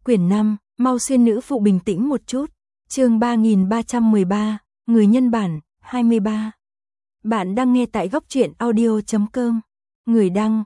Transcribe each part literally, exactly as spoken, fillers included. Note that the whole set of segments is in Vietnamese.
Quyển năm, mau xuyên nữ phụ bình tĩnh một chút. Chương ba nghìn ba trăm mười ba, người nhân bản, hai mươi ba. Bạn đang nghe tại góc truyện audio chấm com. Người đăng,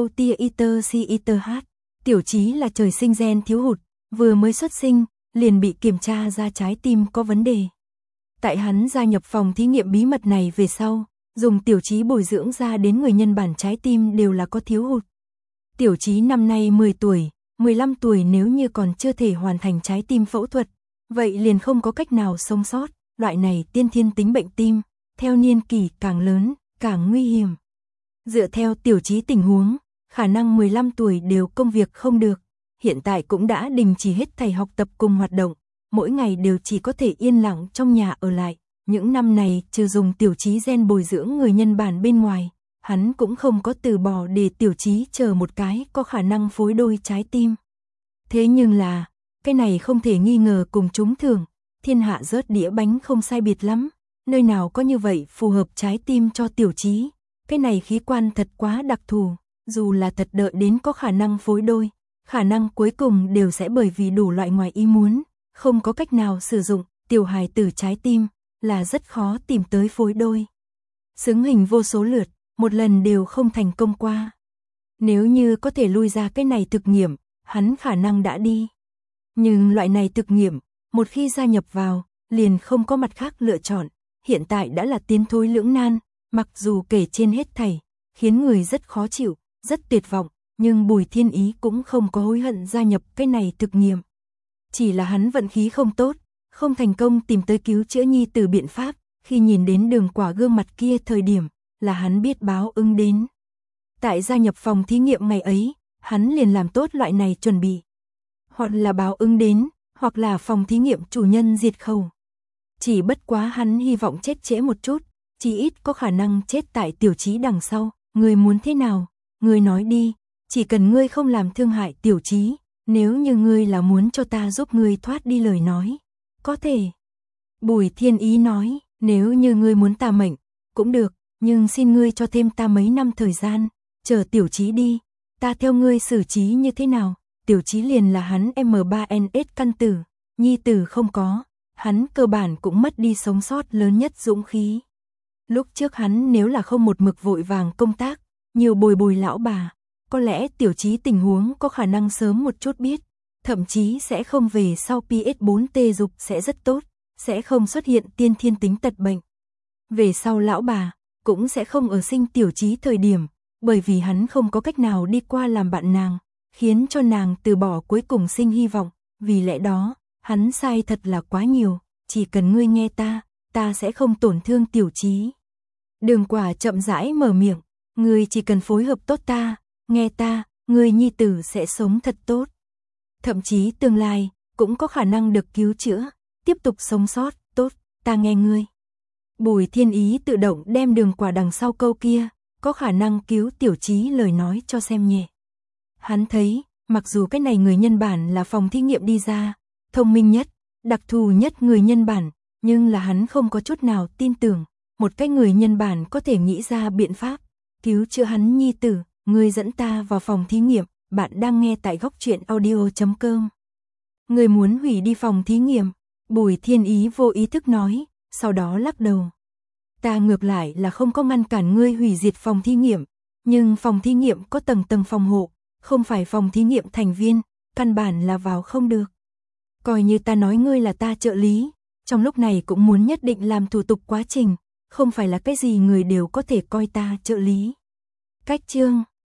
Erotiater. Tiểu Chí là trời sinh gen thiếu hụt, vừa mới xuất sinh, liền bị kiểm tra ra trái tim có vấn đề. Tại hắn gia nhập phòng thí nghiệm bí mật này về sau, dùng Tiểu Chí bồi dưỡng ra đến người nhân bản trái tim đều là có thiếu hụt. Tiểu Chí năm nay mười tuổi, mười lăm tuổi nếu như còn chưa thể hoàn thành trái tim phẫu thuật, vậy liền không có cách nào sống sót. Loại này tiên thiên tính bệnh tim, theo niên kỷ càng lớn, càng nguy hiểm. Dựa theo Tiểu Chí tình huống, khả năng mười lăm tuổi đều công việc không được, hiện tại cũng đã đình chỉ hết thảy học tập cùng hoạt động, mỗi ngày đều chỉ có thể yên lặng trong nhà ở lại. Những năm này trừ dùng Tiểu Chí gen bồi dưỡng người nhân bản bên ngoài, hắn cũng không có từ bỏ để Tiểu Chí chờ một cái có khả năng phối đôi trái tim. Thế nhưng là, cái này không thể nghi ngờ cùng trúng thưởng, thiên hạ rớt đĩa bánh không sai biệt lắm, nơi nào có như vậy phù hợp trái tim cho Tiểu Chí. Cái này khí quan thật quá đặc thù, dù là thật đợi đến có khả năng phối đôi, khả năng cuối cùng đều sẽ bởi vì đủ loại ngoài ý muốn, không có cách nào sử dụng. Tiểu hài tử trái tim là rất khó tìm tới phối đôi. Xứng hình vô số lượt, một lần đều không thành công qua. Nếu như có thể lui ra cái này thực nghiệm, hắn khả năng đã đi. Nhưng loại này thực nghiệm, một khi gia nhập vào, liền không có mặt khác lựa chọn, hiện tại đã là tiến thối lưỡng nan, mặc dù kể trên hết thảy, khiến người rất khó chịu, rất tuyệt vọng, nhưng Bùi Thiên Ý cũng không có hối hận gia nhập cái này thực nghiệm. Chỉ là hắn vận khí không tốt, không thành công tìm tới cứu chữa nhi tử biện pháp, khi nhìn đến Đường Quả gương mặt kia thời điểm, là hắn biết báo ứng đến. Tại gia nhập phòng thí nghiệm ngày ấy, hắn liền làm tốt loại này chuẩn bị. Hoặc là báo ứng đến, hoặc là phòng thí nghiệm chủ nhân diệt khẩu. Chỉ bất quá hắn hy vọng chết trễ một chút, chỉ ít có khả năng chết tại Tiểu Chí đằng sau. Ngươi muốn thế nào? Ngươi nói đi, chỉ cần ngươi không làm thương hại Tiểu Chí, nếu như ngươi là muốn cho ta giúp ngươi thoát đi lời nói, có thể. Bùi Thiên Ý nói, nếu như ngươi muốn ta mệnh, cũng được, nhưng xin ngươi cho thêm ta mấy năm thời gian, chờ Tiểu Chí đi, ta theo ngươi xử trí như thế nào? Tiểu Chí liền là hắn em ba en ét căn tử, nhi tử không có, hắn cơ bản cũng mất đi sống sót lớn nhất dũng khí. Lúc trước hắn nếu là không một mực vội vàng công tác, nhiều bồi bồi lão bà, có lẽ Tiểu Chí tình huống có khả năng sớm một chút biết, thậm chí sẽ không về sau pê ét bốn tê dục sẽ rất tốt, sẽ không xuất hiện tiên thiên tính tật bệnh. Về sau lão bà, cũng sẽ không ở sinh Tiểu Chí thời điểm, bởi vì hắn không có cách nào đi qua làm bạn nàng, khiến cho nàng từ bỏ cuối cùng sinh hy vọng, vì lẽ đó, hắn sai thật là quá nhiều, chỉ cần ngươi nghe ta, ta sẽ không tổn thương Tiểu Chí. Đường Quả chậm rãi mở miệng, ngươi chỉ cần phối hợp tốt ta, nghe ta, ngươi nhi tử sẽ sống thật tốt. Thậm chí tương lai, cũng có khả năng được cứu chữa, tiếp tục sống sót, tốt, ta nghe ngươi. Bùi Thiên Ý tự động đem Đường Quả đằng sau câu kia, có khả năng cứu Tiểu Chí lời nói cho xem nhẹ. Hắn thấy, mặc dù cái này người nhân bản là phòng thí nghiệm đi ra, thông minh nhất, đặc thù nhất người nhân bản, nhưng là hắn không có chút nào tin tưởng, một cái người nhân bản có thể nghĩ ra biện pháp, cứu chữa hắn nhi tử. Ngươi dẫn ta vào phòng thí nghiệm, bạn đang nghe tại góc truyện audio chấm com. Ngươi muốn hủy đi phòng thí nghiệm, Bùi Thiên Ý vô ý thức nói, sau đó lắc đầu. Ta ngược lại là không có ngăn cản ngươi hủy diệt phòng thí nghiệm, nhưng phòng thí nghiệm có tầng tầng phòng hộ, không phải phòng thí nghiệm thành viên, căn bản là vào không được. Coi như ta nói ngươi là ta trợ lý, trong lúc này cũng muốn nhất định làm thủ tục quá trình, không phải là cái gì người đều có thể coi ta trợ lý. Cách chương